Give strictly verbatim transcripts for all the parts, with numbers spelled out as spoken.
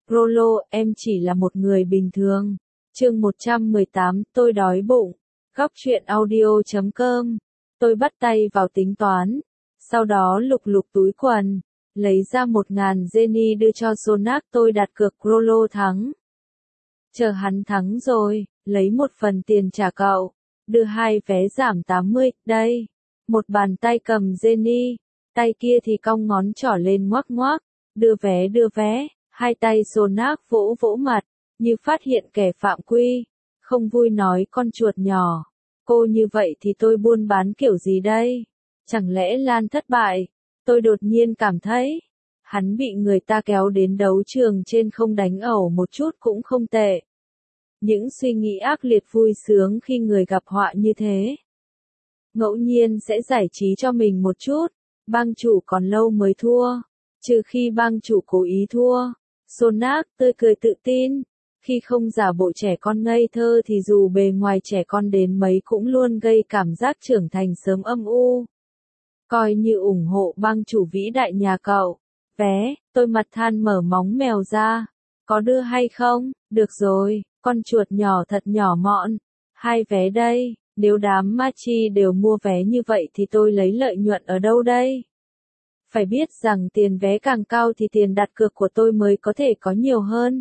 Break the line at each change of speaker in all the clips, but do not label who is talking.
Rolo, em chỉ là một người bình thường. Chương một trăm mười tám, tôi đói bụng. Góc truyện audio chấm com. Tôi bắt tay vào tính toán. Sau đó lục lục túi quần. Lấy ra một ngàn Jenny đưa cho Sonak, tôi đặt cược Rolo thắng. Chờ hắn thắng rồi, lấy một phần tiền trả cậu. Đưa hai vé giảm tám mươi, đây. Một bàn tay cầm Jenny. Tay kia thì cong ngón trỏ lên ngoắc ngoắc. Đưa vé đưa vé. Hai tay Sonak vỗ vỗ mặt, như phát hiện kẻ phạm quy. Không vui nói con chuột nhỏ. Cô như vậy thì tôi buôn bán kiểu gì đây? Chẳng lẽ Lan thất bại? Tôi đột nhiên cảm thấy, hắn bị người ta kéo đến đấu trường trên không đánh ẩu một chút cũng không tệ. Những suy nghĩ ác liệt vui sướng khi người gặp họa như thế. Ngẫu nhiên sẽ giải trí cho mình một chút, bang chủ còn lâu mới thua. Trừ khi bang chủ cố ý thua. Sonak tươi cười tự tin. Khi không giả bộ trẻ con ngây thơ thì dù bề ngoài trẻ con đến mấy cũng luôn gây cảm giác trưởng thành sớm âm u. Coi như ủng hộ bang chủ vĩ đại nhà cậu. Vé, tôi mặt than mở móng mèo ra. Có đưa hay không? Được rồi, con chuột nhỏ thật nhỏ mọn. Hai vé đây, nếu đám Machi đều mua vé như vậy thì tôi lấy lợi nhuận ở đâu đây? Phải biết rằng tiền vé càng cao thì tiền đặt cược của tôi mới có thể có nhiều hơn.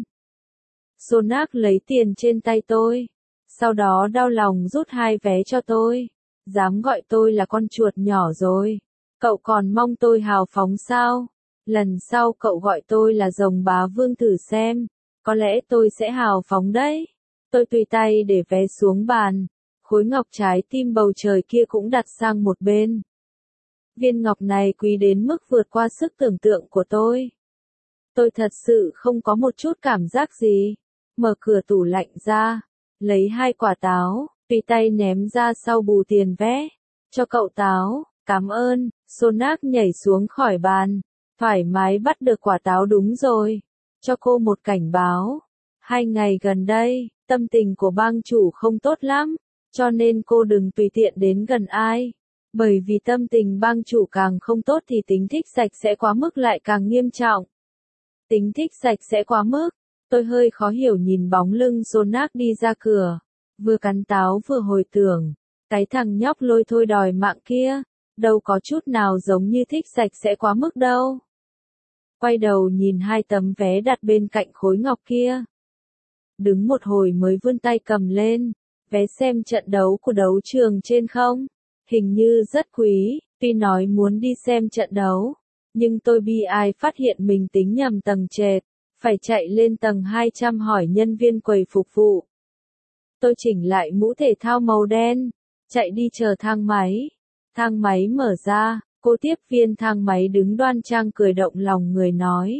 Sonak lấy tiền trên tay tôi. Sau đó đau lòng rút hai vé cho tôi. Dám gọi tôi là con chuột nhỏ rồi. Cậu còn mong tôi hào phóng sao? Lần sau cậu gọi tôi là rồng bá vương thử xem. Có lẽ tôi sẽ hào phóng đấy. Tôi tùy tay để vé xuống bàn. Khối ngọc trái tim bầu trời kia cũng đặt sang một bên. Viên ngọc này quý đến mức vượt qua sức tưởng tượng của tôi. Tôi thật sự không có một chút cảm giác gì. Mở cửa tủ lạnh ra, lấy hai quả táo, tùy tay ném ra sau bù tiền vé. Cho cậu táo, cảm ơn. Sonak nhảy xuống khỏi bàn, thoải mái bắt được quả táo đúng rồi. Cho cô một cảnh báo. Hai ngày gần đây, tâm tình của bang chủ không tốt lắm, cho nên cô đừng tùy tiện đến gần ai. Bởi vì tâm tình bang chủ càng không tốt thì tính thích sạch sẽ quá mức lại càng nghiêm trọng. Tính thích sạch sẽ quá mức. Tôi hơi khó hiểu nhìn bóng lưng Sonak đi ra cửa. Vừa cắn táo vừa hồi tưởng. Cái thằng nhóc lôi thôi đòi mạng kia. Đâu có chút nào giống như thích sạch sẽ quá mức đâu. Quay đầu nhìn hai tấm vé đặt bên cạnh khối ngọc kia. Đứng một hồi mới vươn tay cầm lên. Vé xem trận đấu của đấu trường trên không? Hình như rất quý, tuy nói muốn đi xem trận đấu. Nhưng tôi bi ai phát hiện mình tính nhầm tầng trệt. Phải chạy lên tầng hai trăm hỏi nhân viên quầy phục vụ. Tôi chỉnh lại mũ thể thao màu đen. Chạy đi chờ thang máy. Thang máy mở ra, cô tiếp viên thang máy đứng đoan trang cười động lòng người nói.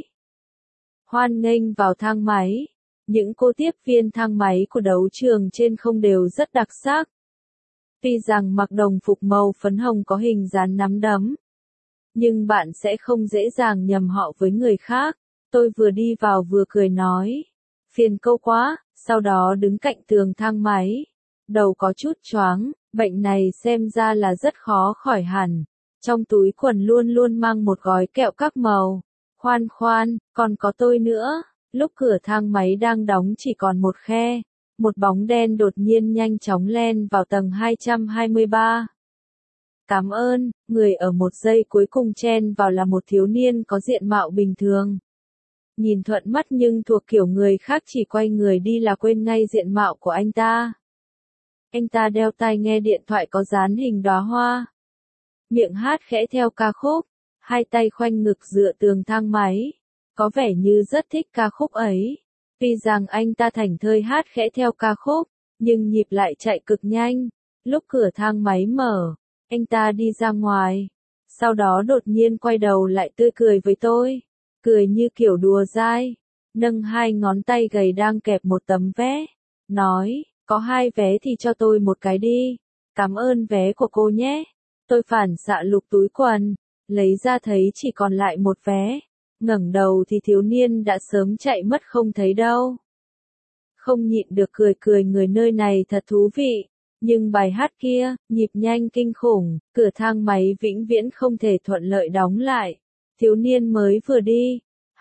Hoan nghênh vào thang máy. Những cô tiếp viên thang máy của đấu trường trên không đều rất đặc sắc. Tuy rằng mặc đồng phục màu phấn hồng có hình dáng nắm đấm. Nhưng bạn sẽ không dễ dàng nhầm họ với người khác. Tôi vừa đi vào vừa cười nói. Phiền câu quá, sau đó đứng cạnh tường thang máy. Đầu có chút choáng, bệnh này xem ra là rất khó khỏi hẳn. Trong túi quần luôn luôn mang một gói kẹo các màu. Khoan khoan, còn có tôi nữa. Lúc cửa thang máy đang đóng chỉ còn một khe. Một bóng đen đột nhiên nhanh chóng len vào tầng hai trăm hai mươi ba. Cảm ơn, người ở một giây cuối cùng chen vào là một thiếu niên có diện mạo bình thường. Nhìn thuận mắt nhưng thuộc kiểu người khác chỉ quay người đi là quên ngay diện mạo của anh ta. Anh ta đeo tai nghe điện thoại có dán hình đóa hoa. Miệng hát khẽ theo ca khúc, hai tay khoanh ngực dựa tường thang máy. Có vẻ như rất thích ca khúc ấy. Tuy rằng anh ta thảnh thơi hát khẽ theo ca khúc, nhưng nhịp lại chạy cực nhanh. Lúc cửa thang máy mở, anh ta đi ra ngoài. Sau đó đột nhiên quay đầu lại tươi cười với tôi. Cười như kiểu đùa dai. Nâng hai ngón tay gầy đang kẹp một tấm vé. Nói, có hai vé thì cho tôi một cái đi. Cảm ơn vé của cô nhé. Tôi phản xạ lục túi quần. Lấy ra thấy chỉ còn lại một vé. Ngẩng đầu thì thiếu niên đã sớm chạy mất không thấy đâu. Không nhịn được cười cười người nơi này thật thú vị. Nhưng bài hát kia, nhịp nhanh kinh khủng, cửa thang máy vĩnh viễn không thể thuận lợi đóng lại. Thiếu niên mới vừa đi.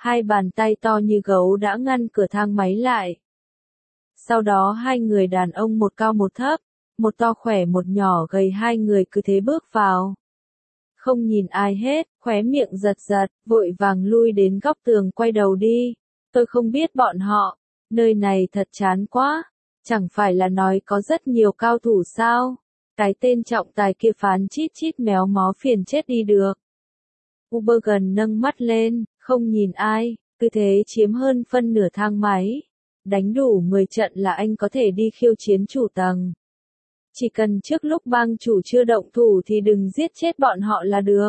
Hai bàn tay to như gấu đã ngăn cửa thang máy lại. Sau đó hai người đàn ông một cao một thấp, một to khỏe một nhỏ gầy, hai người cứ thế bước vào. Không nhìn ai hết, khóe miệng giật giật, vội vàng lui đến góc tường quay đầu đi. Tôi không biết bọn họ, nơi này thật chán quá, chẳng phải là nói có rất nhiều cao thủ sao? Cái tên trọng tài kia phán chít chít méo mó phiền chết đi được. Ubergen nâng mắt lên, không nhìn ai, cứ thế chiếm hơn phân nửa thang máy. Đánh đủ mười trận là anh có thể đi khiêu chiến chủ tầng. Chỉ cần trước lúc bang chủ chưa động thủ thì đừng giết chết bọn họ là được.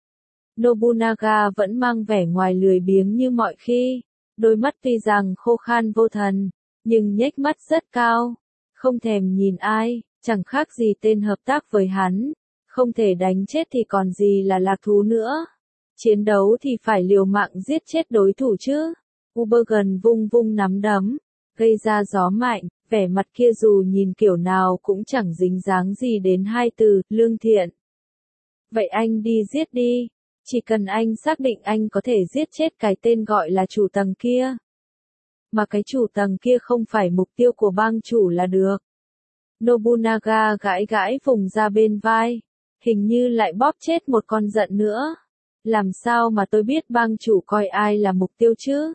Nobunaga vẫn mang vẻ ngoài lười biếng như mọi khi, đôi mắt tuy rằng khô khan vô thần, nhưng nhếch mắt rất cao, không thèm nhìn ai, chẳng khác gì tên hợp tác với hắn, không thể đánh chết thì còn gì là lạc thú nữa. Chiến đấu thì phải liều mạng giết chết đối thủ chứ. Ubergen vung vung nắm đấm, gây ra gió mạnh, vẻ mặt kia dù nhìn kiểu nào cũng chẳng dính dáng gì đến hai từ, lương thiện. Vậy anh đi giết đi, chỉ cần anh xác định anh có thể giết chết cái tên gọi là chủ tầng kia. Mà cái chủ tầng kia không phải mục tiêu của bang chủ là được. Nobunaga gãi gãi vùng ra bên vai, hình như lại bóp chết một con giận nữa. Làm sao mà tôi biết bang chủ coi ai là mục tiêu chứ?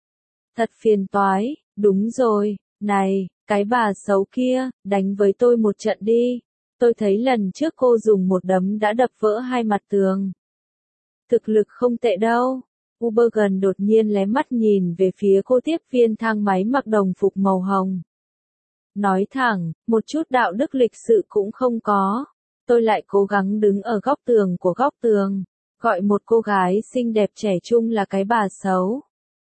Thật phiền toái, đúng rồi, này, cái bà xấu kia, đánh với tôi một trận đi. Tôi thấy lần trước cô dùng một đấm đã đập vỡ hai mặt tường. Thực lực không tệ đâu. Ubergen đột nhiên lé mắt nhìn về phía cô tiếp viên thang máy mặc đồng phục màu hồng. Nói thẳng, một chút đạo đức lịch sự cũng không có. Tôi lại cố gắng đứng ở góc tường của góc tường, gọi một cô gái xinh đẹp trẻ trung là cái bà xấu.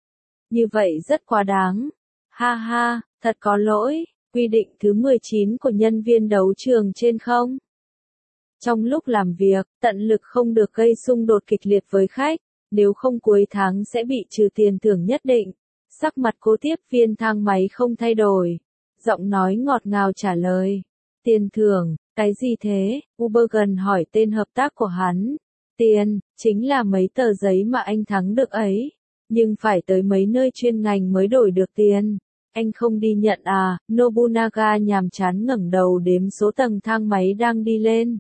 Như vậy rất quá đáng. Ha ha, thật có lỗi, quy định thứ mười chín của nhân viên đấu trường trên không. Trong lúc làm việc, tận lực không được gây xung đột kịch liệt với khách, nếu không cuối tháng sẽ bị trừ tiền thưởng nhất định. Sắc mặt cô tiếp viên thang máy không thay đổi, giọng nói ngọt ngào trả lời. Tiền thưởng, cái gì thế? Ubergen hỏi tên hợp tác của hắn. Tiền, chính là mấy tờ giấy mà anh thắng được ấy. Nhưng phải tới mấy nơi chuyên ngành mới đổi được tiền. Anh không đi nhận à? Nobunaga nhàm chán ngẩng đầu đếm số tầng thang máy đang đi lên.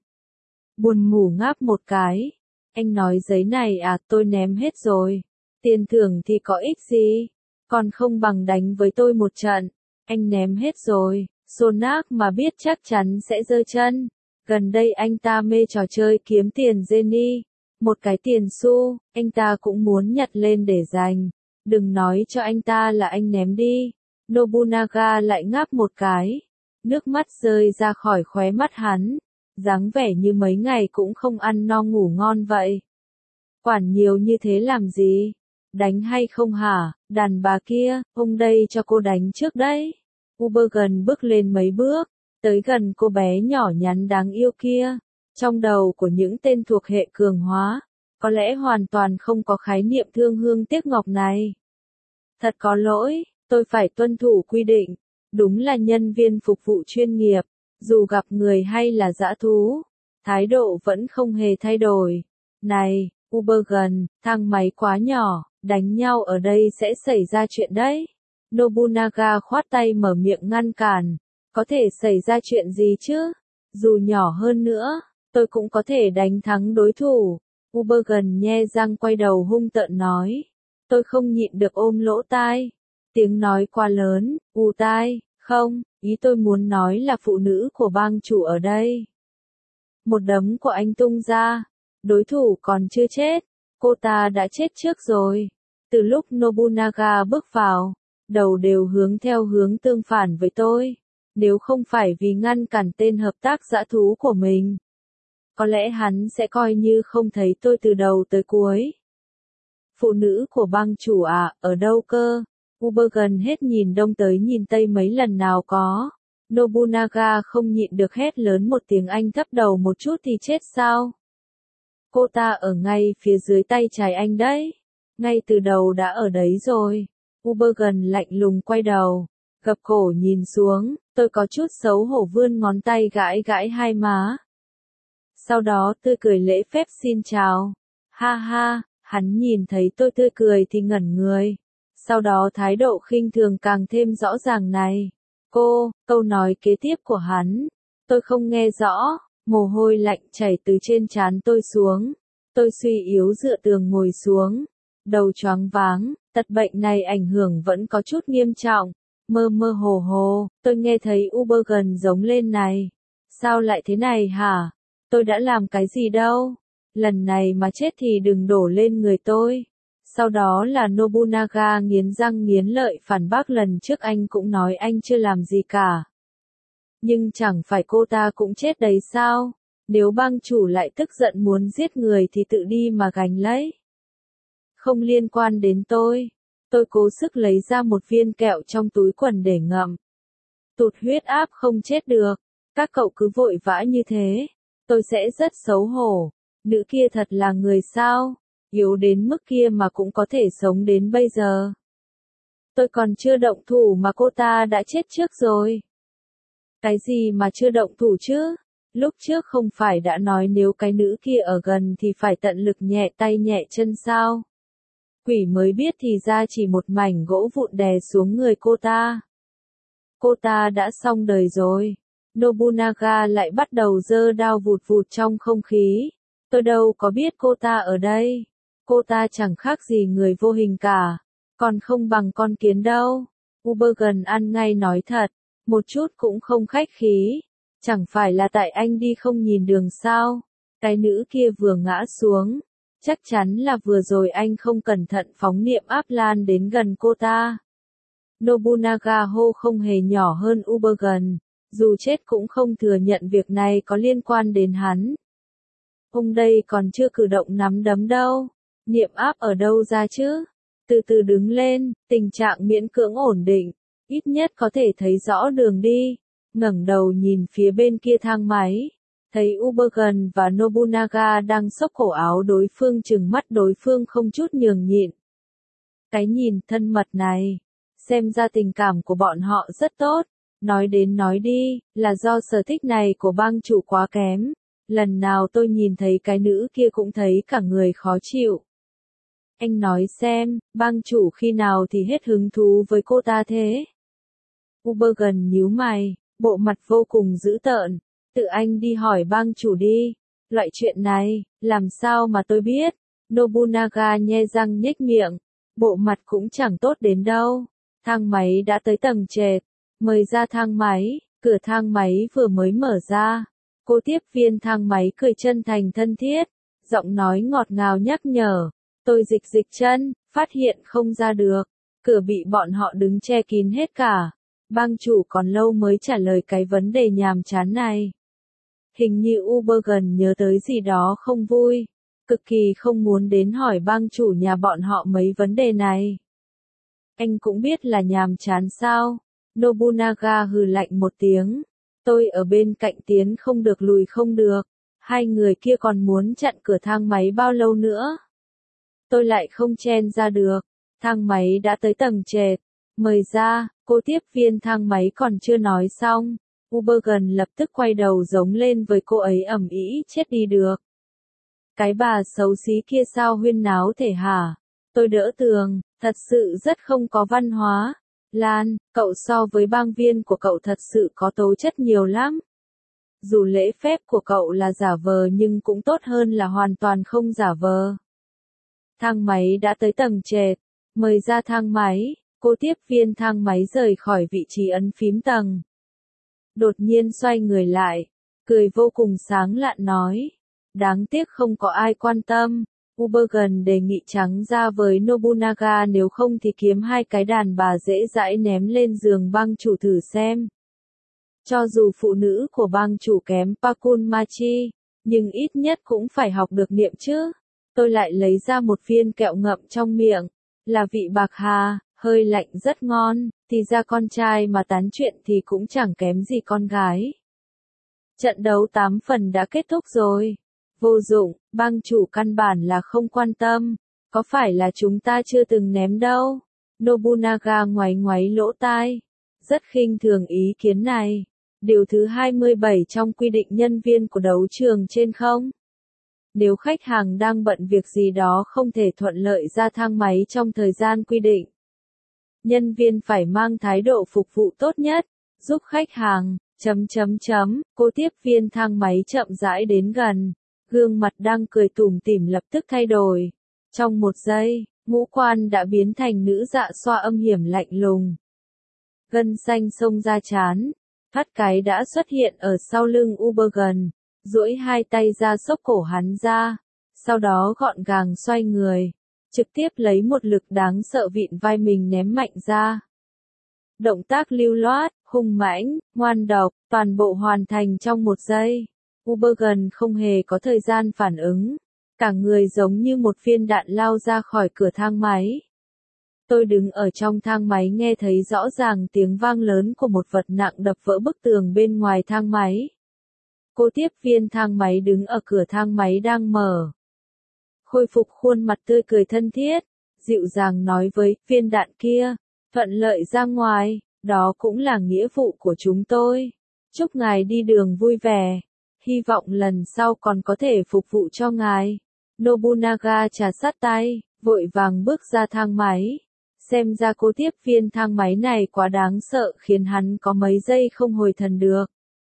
Buồn ngủ ngáp một cái. Anh nói giấy này à, tôi ném hết rồi. Tiền thưởng thì có ích gì? Còn không bằng đánh với tôi một trận. Anh ném hết rồi. Sonak mà biết chắc chắn sẽ giơ chân. Gần đây anh ta mê trò chơi kiếm tiền Jenny. Một cái tiền xu, anh ta cũng muốn nhặt lên để dành. Đừng nói cho anh ta là anh ném đi. Nobunaga lại ngáp một cái. Nước mắt rơi ra khỏi khóe mắt hắn. Dáng vẻ như mấy ngày cũng không ăn no ngủ ngon vậy. Quản nhiều như thế làm gì? Đánh hay không hả? Đàn bà kia, ông đây cho cô đánh trước đấy. Ubergen bước lên mấy bước, tới gần cô bé nhỏ nhắn đáng yêu kia. Trong đầu của những tên thuộc hệ cường hóa, có lẽ hoàn toàn không có khái niệm thương hương tiếc ngọc này. Thật có lỗi, tôi phải tuân thủ quy định. Đúng là nhân viên phục vụ chuyên nghiệp, dù gặp người hay là dã thú, thái độ vẫn không hề thay đổi. Này, Ubergen, thang máy quá nhỏ, đánh nhau ở đây sẽ xảy ra chuyện đấy. Nobunaga khoát tay mở miệng ngăn cản. Có thể xảy ra chuyện gì chứ? Dù nhỏ hơn nữa, tôi cũng có thể đánh thắng đối thủ. Ubergen nhe răng quay đầu hung tợn nói. Tôi không nhịn được ôm lỗ tai. Tiếng nói quá lớn, ù tai, không, ý tôi muốn nói là phụ nữ của bang chủ ở đây. Một đấm của anh tung ra. Đối thủ còn chưa chết. Cô ta đã chết trước rồi. Từ lúc Nobunaga bước vào, đầu đều hướng theo hướng tương phản với tôi. Nếu không phải vì ngăn cản tên hợp tác dã thú của mình, có lẽ hắn sẽ coi như không thấy tôi từ đầu tới cuối. Phụ nữ của bang chủ à, ở đâu cơ? Ubergen hết nhìn đông tới nhìn tây mấy lần nào có. Nobunaga không nhịn được hét lớn một tiếng. Anh thấp đầu một chút thì chết sao? Cô ta ở ngay phía dưới tay trái anh đấy. Ngay từ đầu đã ở đấy rồi. Ubergen lạnh lùng quay đầu, gập cổ nhìn xuống, tôi có chút xấu hổ vươn ngón tay gãi gãi hai má. Sau đó tươi cười lễ phép xin chào. Ha ha, Hắn nhìn thấy tôi tươi cười thì ngẩn người. Sau đó thái độ khinh thường càng thêm rõ ràng này. Cô, câu nói kế tiếp của hắn. Tôi không nghe rõ, mồ hôi lạnh chảy từ trên trán tôi xuống. Tôi suy yếu dựa tường ngồi xuống. Đầu choáng váng, tật bệnh này ảnh hưởng vẫn có chút nghiêm trọng. Mơ mơ hồ hồ, tôi nghe thấy Uber gần giống lên này. Sao lại thế này hả? Tôi đã làm cái gì đâu? Lần này mà chết thì đừng đổ lên người tôi. Sau đó là Nobunaga nghiến răng nghiến lợi phản bác lần trước anh cũng nói anh chưa làm gì cả. Nhưng chẳng phải cô ta cũng chết đấy sao? Nếu bang chủ lại tức giận muốn giết người thì tự đi mà gánh lấy. Không liên quan đến tôi. Tôi cố sức lấy ra một viên kẹo trong túi quần để ngậm. Tụt huyết áp không chết được. Các cậu cứ vội vã như thế. Tôi sẽ rất xấu hổ. Nữ kia thật là người sao? Yếu đến mức kia mà cũng có thể sống đến bây giờ. Tôi còn chưa động thủ mà cô ta đã chết trước rồi. Cái gì mà chưa động thủ chứ? Lúc trước không phải đã nói nếu cái nữ kia ở gần thì phải tận lực nhẹ tay nhẹ chân sao? Quỷ mới biết thì ra chỉ một mảnh gỗ vụn đè xuống người cô ta. Cô ta đã xong đời rồi. Nobunaga lại bắt đầu giơ đao vụt vụt trong không khí. Tôi đâu có biết cô ta ở đây. Cô ta chẳng khác gì người vô hình cả. Còn không bằng con kiến đâu. Ubergen ăn ngay nói thật. Một chút cũng không khách khí. Chẳng phải là tại anh đi không nhìn đường sao. Cái nữ kia vừa ngã xuống. Chắc chắn là vừa rồi anh không cẩn thận phóng niệm áp lan đến gần cô ta. Nobunaga hô không hề nhỏ hơn Ubergen. Dù chết cũng không thừa nhận việc này có liên quan đến hắn. Ông đây còn chưa cử động nắm đấm đâu. Niệm áp ở đâu ra chứ? Từ từ đứng lên, tình trạng miễn cưỡng ổn định. Ít nhất có thể thấy rõ đường đi. Ngẩng đầu nhìn phía bên kia thang máy. Thấy Ubergen và Nobunaga đang xốc cổ áo đối phương, chừng mắt đối phương không chút nhường nhịn. Cái nhìn thân mật này. Xem ra tình cảm của bọn họ rất tốt. Nói đến nói đi, là do sở thích này của bang chủ quá kém. Lần nào tôi nhìn thấy cái nữ kia cũng thấy cả người khó chịu. Anh nói xem, bang chủ khi nào thì hết hứng thú với cô ta thế? Ubergen nhíu mày, bộ mặt vô cùng dữ tợn. Tự anh đi hỏi bang chủ đi. Loại chuyện này, làm sao mà tôi biết? Nobunaga nhe răng nhếch miệng. Bộ mặt cũng chẳng tốt đến đâu. Thang máy đã tới tầng trệt. Mời ra thang máy. Cửa thang máy vừa mới mở ra. Cô tiếp viên thang máy cười chân thành thân thiết. Giọng nói ngọt ngào nhắc nhở. Tôi dịch dịch chân, phát hiện không ra được. Cửa bị bọn họ đứng che kín hết cả. Bang chủ còn lâu mới trả lời cái vấn đề nhàm chán này. Hình như Ubergen nhớ tới gì đó không vui. Cực kỳ không muốn đến hỏi bang chủ nhà bọn họ mấy vấn đề này. Anh cũng biết là nhàm chán sao? Nobunaga hừ lạnh một tiếng. Tôi ở bên cạnh tiến không được lùi không được. Hai người kia còn muốn chặn cửa thang máy bao lâu nữa? Tôi lại không chen ra được. Thang máy đã tới tầng trệt. Mời ra, cô tiếp viên thang máy còn chưa nói xong. Ubergen lập tức quay đầu giống lên với cô ấy ầm ĩ chết đi được. Cái bà xấu xí kia sao huyên náo thể hả? Tôi đỡ tường, thật sự rất không có văn hóa. Lan, cậu so với bang viên của cậu thật sự có tố chất nhiều lắm. Dù lễ phép của cậu là giả vờ nhưng cũng tốt hơn là hoàn toàn không giả vờ. Thang máy đã tới tầng trệt. Mời ra thang máy. Cô tiếp viên thang máy rời khỏi vị trí ấn phím tầng. Đột nhiên xoay người lại. Cười vô cùng sáng lạn nói. Đáng tiếc không có ai quan tâm. Ubergen đề nghị trắng ra với Nobunaga, nếu không thì kiếm hai cái đàn bà dễ dãi ném lên giường bang chủ thử xem. Cho dù phụ nữ của bang chủ kém Pakunmachi, nhưng ít nhất cũng phải học được niệm chứ. Tôi lại lấy ra một viên kẹo ngậm trong miệng. Là vị bạc hà, hơi lạnh rất ngon, thì ra con trai mà tán chuyện thì cũng chẳng kém gì con gái. Trận đấu tám phần đã kết thúc rồi. Vô dụng, bang chủ căn bản là không quan tâm. Có phải là chúng ta chưa từng ném đâu? Nobunaga ngoáy ngoáy lỗ tai. Rất khinh thường ý kiến này. Điều thứ hai mươi bảy trong quy định nhân viên của đấu trường trên không? Nếu khách hàng đang bận việc gì đó không thể thuận lợi ra thang máy trong thời gian quy định, nhân viên phải mang thái độ phục vụ tốt nhất, giúp khách hàng, chấm chấm chấm, cô tiếp viên thang máy chậm rãi đến gần, gương mặt đang cười tủm tỉm lập tức thay đổi. Trong một giây, ngũ quan đã biến thành nữ dạ xoa âm hiểm lạnh lùng. Gân xanh xông ra trán, phát cái đã xuất hiện ở sau lưng Ubergen, duỗi hai tay ra xốc cổ hắn ra, sau đó gọn gàng xoay người, trực tiếp lấy một lực đáng sợ vịn vai mình ném mạnh ra. Động tác lưu loát, hung mãnh, ngoan độc, toàn bộ hoàn thành trong một giây. Ubergen không hề có thời gian phản ứng, cả người giống như một viên đạn lao ra khỏi cửa thang máy. Tôi đứng ở trong thang máy nghe thấy rõ ràng tiếng vang lớn của một vật nặng đập vỡ bức tường bên ngoài thang máy. Cô tiếp viên thang máy đứng ở cửa thang máy đang mở. Khôi phục khuôn mặt tươi cười thân thiết, dịu dàng nói với viên đạn kia, thuận lợi ra ngoài, đó cũng là nghĩa vụ của chúng tôi. Chúc ngài đi đường vui vẻ, hy vọng lần sau còn có thể phục vụ cho ngài. Nobunaga trà sát tay, vội vàng bước ra thang máy. Xem ra cô tiếp viên thang máy này quá đáng sợ khiến hắn có mấy giây không hồi thần được.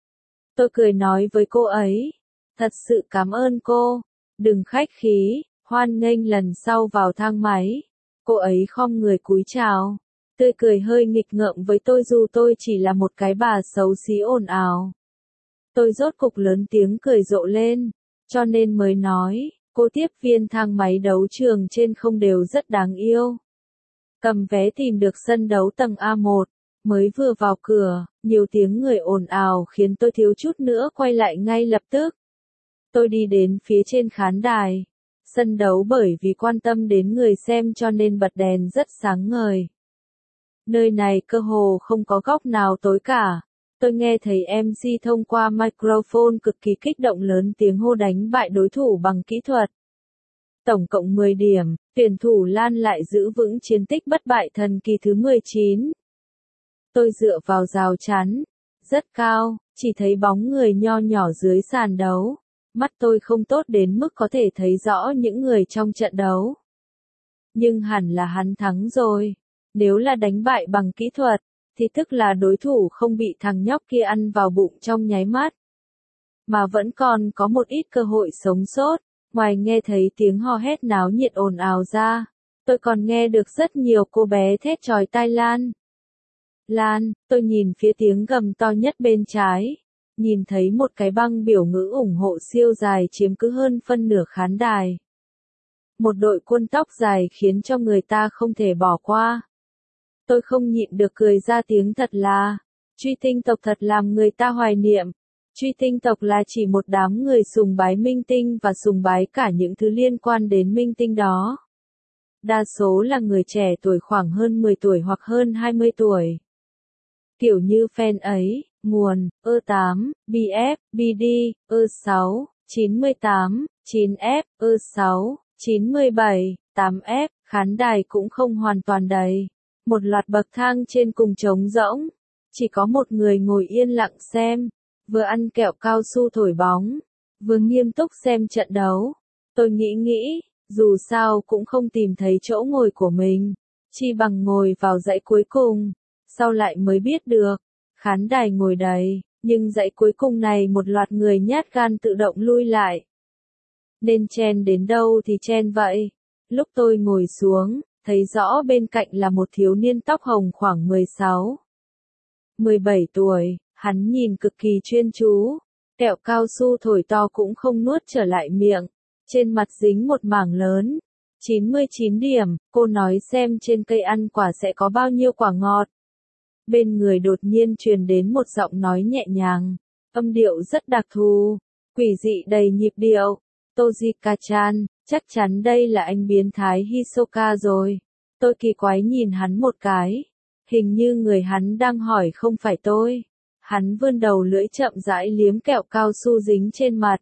Tôi cười nói với cô ấy, thật sự cảm ơn cô, đừng khách khí, hoan nghênh lần sau vào thang máy. Cô ấy khom người cúi chào, tươi cười hơi nghịch ngợm với tôi dù tôi chỉ là một cái bà xấu xí ồn ào. Tôi rốt cục lớn tiếng cười rộ lên, cho nên mới nói, cô tiếp viên thang máy đấu trường trên không đều rất đáng yêu. Cầm vé tìm được sân đấu tầng A một, mới vừa vào cửa, nhiều tiếng người ồn ào khiến tôi thiếu chút nữa quay lại ngay lập tức. Tôi đi đến phía trên khán đài. Sân đấu bởi vì quan tâm đến người xem cho nên bật đèn rất sáng ngời. Nơi này cơ hồ không có góc nào tối cả. Tôi nghe thấy em xê thông qua microphone cực kỳ kích động lớn tiếng hô đánh bại đối thủ bằng kỹ thuật. Tổng cộng mười điểm, tuyển thủ Lan lại giữ vững chiến tích bất bại thần kỳ thứ mười chín. Tôi dựa vào rào chắn, rất cao, chỉ thấy bóng người nho nhỏ dưới sàn đấu. Mắt tôi không tốt đến mức có thể thấy rõ những người trong trận đấu. Nhưng hẳn là hắn thắng rồi. Nếu là đánh bại bằng kỹ thuật, thì tức là đối thủ không bị thằng nhóc kia ăn vào bụng trong nháy mắt. Mà vẫn còn có một ít cơ hội sống sót. Ngoài nghe thấy tiếng hò hét náo nhiệt ồn ào ra, tôi còn nghe được rất nhiều cô bé thét chói tai Lan. Lan, tôi nhìn phía tiếng gầm to nhất bên trái. Nhìn thấy một cái băng biểu ngữ ủng hộ siêu dài chiếm cứ hơn phân nửa khán đài. Một đội quân tóc dài khiến cho người ta không thể bỏ qua. Tôi không nhịn được cười ra tiếng thật là, truy tinh tộc thật làm người ta hoài niệm. Truy tinh tộc là chỉ một đám người sùng bái minh tinh và sùng bái cả những thứ liên quan đến minh tinh đó. Đa số là người trẻ tuổi khoảng hơn mười tuổi hoặc hơn hai mươi tuổi. Kiểu như fan ấy, nguồn, ơ tám, bê ép, bê đê, ơ sáu, chín mươi tám, chín ép, ơ sáu, chín mươi bảy, tám ép, khán đài cũng không hoàn toàn đầy. Một loạt bậc thang trên cùng trống rỗng. Chỉ có một người ngồi yên lặng xem, vừa ăn kẹo cao su thổi bóng, vừa nghiêm túc xem trận đấu. Tôi nghĩ nghĩ, dù sao cũng không tìm thấy chỗ ngồi của mình, chi bằng ngồi vào dãy cuối cùng. Sau lại mới biết được, khán đài ngồi đầy, nhưng dãy cuối cùng này một loạt người nhát gan tự động lui lại. Nên chen đến đâu thì chen vậy. Lúc tôi ngồi xuống, thấy rõ bên cạnh là một thiếu niên tóc hồng khoảng mười sáu, mười bảy tuổi, hắn nhìn cực kỳ chuyên chú, kẹo cao su thổi to cũng không nuốt trở lại miệng, trên mặt dính một mảng lớn. chín mươi chín điểm, cô nói xem trên cây ăn quả sẽ có bao nhiêu quả ngọt. Bên người đột nhiên truyền đến một giọng nói nhẹ nhàng, âm điệu rất đặc thù, quỷ dị đầy nhịp điệu. Tojika-chan, chắc chắn đây là anh biến thái Hisoka rồi. Tôi kỳ quái nhìn hắn một cái. Hình như người hắn đang hỏi không phải tôi. Hắn vươn đầu lưỡi chậm rãi liếm kẹo cao su dính trên mặt.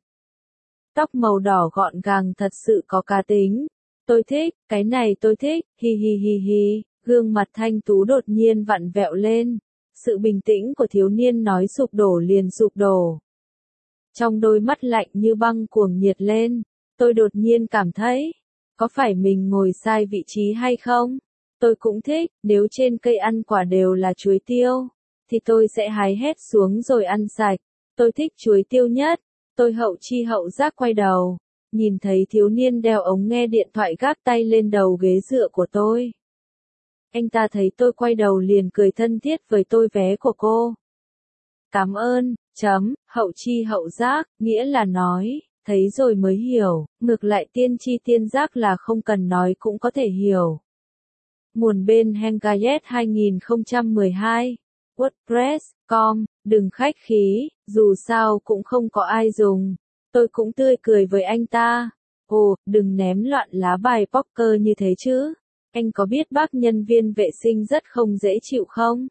Tóc màu đỏ gọn gàng thật sự có cá tính. Tôi thích, cái này tôi thích, hi hi hi hi. Gương mặt thanh tú đột nhiên vặn vẹo lên. Sự bình tĩnh của thiếu niên nói sụp đổ liền sụp đổ. Trong đôi mắt lạnh như băng cuồng nhiệt lên. Tôi đột nhiên cảm thấy, có phải mình ngồi sai vị trí hay không? Tôi cũng thích, nếu trên cây ăn quả đều là chuối tiêu, thì tôi sẽ hái hết xuống rồi ăn sạch. Tôi thích chuối tiêu nhất. Tôi hậu chi hậu giác quay đầu, nhìn thấy thiếu niên đeo ống nghe điện thoại gác tay lên đầu ghế dựa của tôi. Anh ta thấy tôi quay đầu liền cười thân thiết với tôi vé của cô. Cảm ơn, chấm, hậu chi hậu giác, nghĩa là nói, thấy rồi mới hiểu, ngược lại tiên tri tiên giác là không cần nói cũng có thể hiểu. Nguồn bên Hengayet hai không một hai, WordPress chấm com, đừng khách khí, dù sao cũng không có ai dùng. Tôi cũng tươi cười với anh ta. Ồ, đừng ném loạn lá bài poker như thế chứ. Anh có biết bác nhân viên vệ sinh rất không dễ chịu không?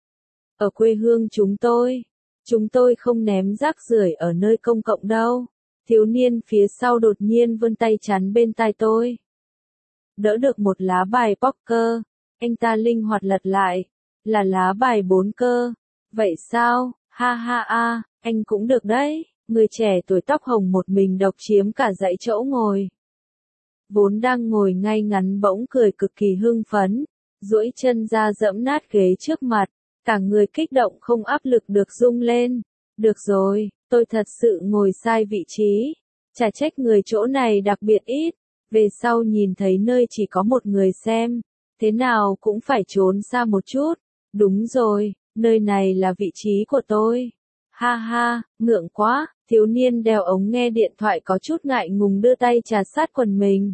Ở quê hương chúng tôi, chúng tôi không ném rác rưởi ở nơi công cộng đâu. Thiếu niên phía sau đột nhiên vươn tay chắn bên tai tôi. Đỡ được một lá bài poker, anh ta linh hoạt lật lại, là lá bài bốn cơ. Vậy sao, ha ha a, anh cũng được đấy, người trẻ tuổi tóc hồng một mình độc chiếm cả dãy chỗ ngồi. Vốn đang ngồi ngay ngắn bỗng cười cực kỳ hưng phấn, duỗi chân ra dẫm nát ghế trước mặt, cả người kích động không áp lực được rung lên. Được rồi, tôi thật sự ngồi sai vị trí, chả trách người chỗ này đặc biệt ít, về sau nhìn thấy nơi chỉ có một người xem, thế nào cũng phải trốn xa một chút. Đúng rồi, nơi này là vị trí của tôi. Ha ha, ngượng quá, thiếu niên đeo ống nghe điện thoại có chút ngại ngùng đưa tay chà sát quần mình.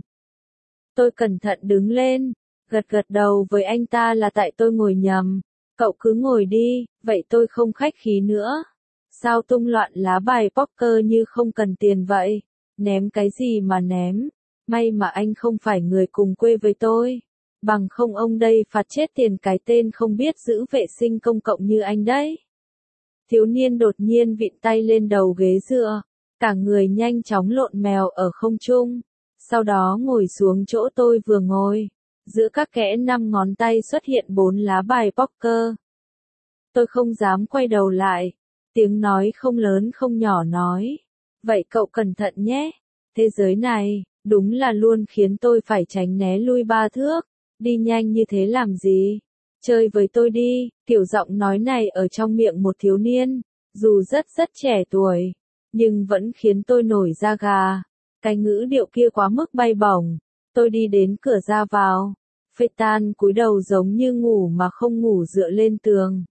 Tôi cẩn thận đứng lên, gật gật đầu với anh ta là tại tôi ngồi nhầm. Cậu cứ ngồi đi, vậy tôi không khách khí nữa. Sao tung loạn lá bài poker như không cần tiền vậy? Ném cái gì mà ném? May mà anh không phải người cùng quê với tôi. Bằng không ông đây phạt chết tiền cái tên không biết giữ vệ sinh công cộng như anh đấy. Thiếu niên đột nhiên vịn tay lên đầu ghế dựa, cả người nhanh chóng lộn mèo ở không trung, sau đó ngồi xuống chỗ tôi vừa ngồi. Giữa các kẽ năm ngón tay xuất hiện bốn lá bài poker. Tôi không dám quay đầu lại, tiếng nói không lớn không nhỏ nói. Vậy cậu cẩn thận nhé, thế giới này, đúng là luôn khiến tôi phải tránh né lui ba thước. Đi nhanh như thế làm gì? Chơi với tôi đi, kiểu giọng nói này ở trong miệng một thiếu niên, dù rất rất trẻ tuổi, nhưng vẫn khiến tôi nổi da gà. Cái ngữ điệu kia quá mức bay bổng. Tôi đi đến cửa ra vào, phê tan cúi đầu giống như ngủ mà không ngủ dựa lên tường.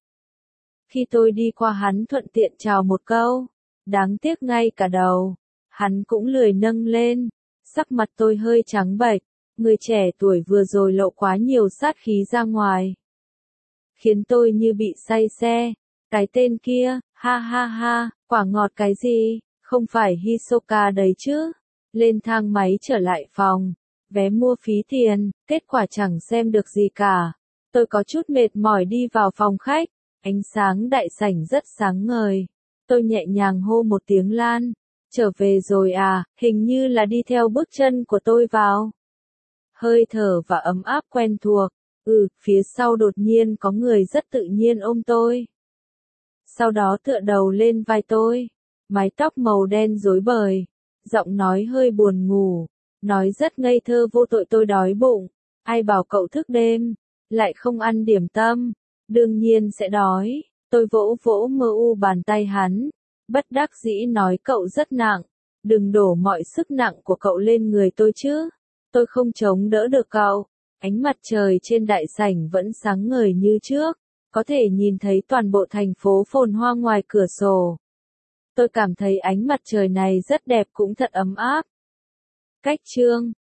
Khi tôi đi qua hắn thuận tiện chào một câu, đáng tiếc ngay cả đầu, hắn cũng lười nâng lên, sắc mặt tôi hơi trắng bệch. Người trẻ tuổi vừa rồi lộ quá nhiều sát khí ra ngoài, khiến tôi như bị say xe. Cái tên kia, ha ha ha, quả ngọt cái gì, không phải Hisoka đấy chứ. Lên thang máy trở lại phòng, vé mua phí tiền, kết quả chẳng xem được gì cả. Tôi có chút mệt mỏi đi vào phòng khách, ánh sáng đại sảnh rất sáng ngời. Tôi nhẹ nhàng hô một tiếng Lan, trở về rồi à, hình như là đi theo bước chân của tôi vào. Hơi thở và ấm áp quen thuộc, ừ, phía sau đột nhiên có người rất tự nhiên ôm tôi. Sau đó tựa đầu lên vai tôi, mái tóc màu đen rối bời, giọng nói hơi buồn ngủ, nói rất ngây thơ vô tội tôi đói bụng, ai bảo cậu thức đêm, lại không ăn điểm tâm, đương nhiên sẽ đói, tôi vỗ vỗ mơ u bàn tay hắn, bất đắc dĩ nói cậu rất nặng, đừng đổ mọi sức nặng của cậu lên người tôi chứ. Tôi không chống đỡ được cậu. Ánh mặt trời trên đại sảnh vẫn sáng ngời như trước, có thể nhìn thấy toàn bộ thành phố phồn hoa ngoài cửa sổ. Tôi cảm thấy ánh mặt trời này rất đẹp cũng thật ấm áp. Cách chương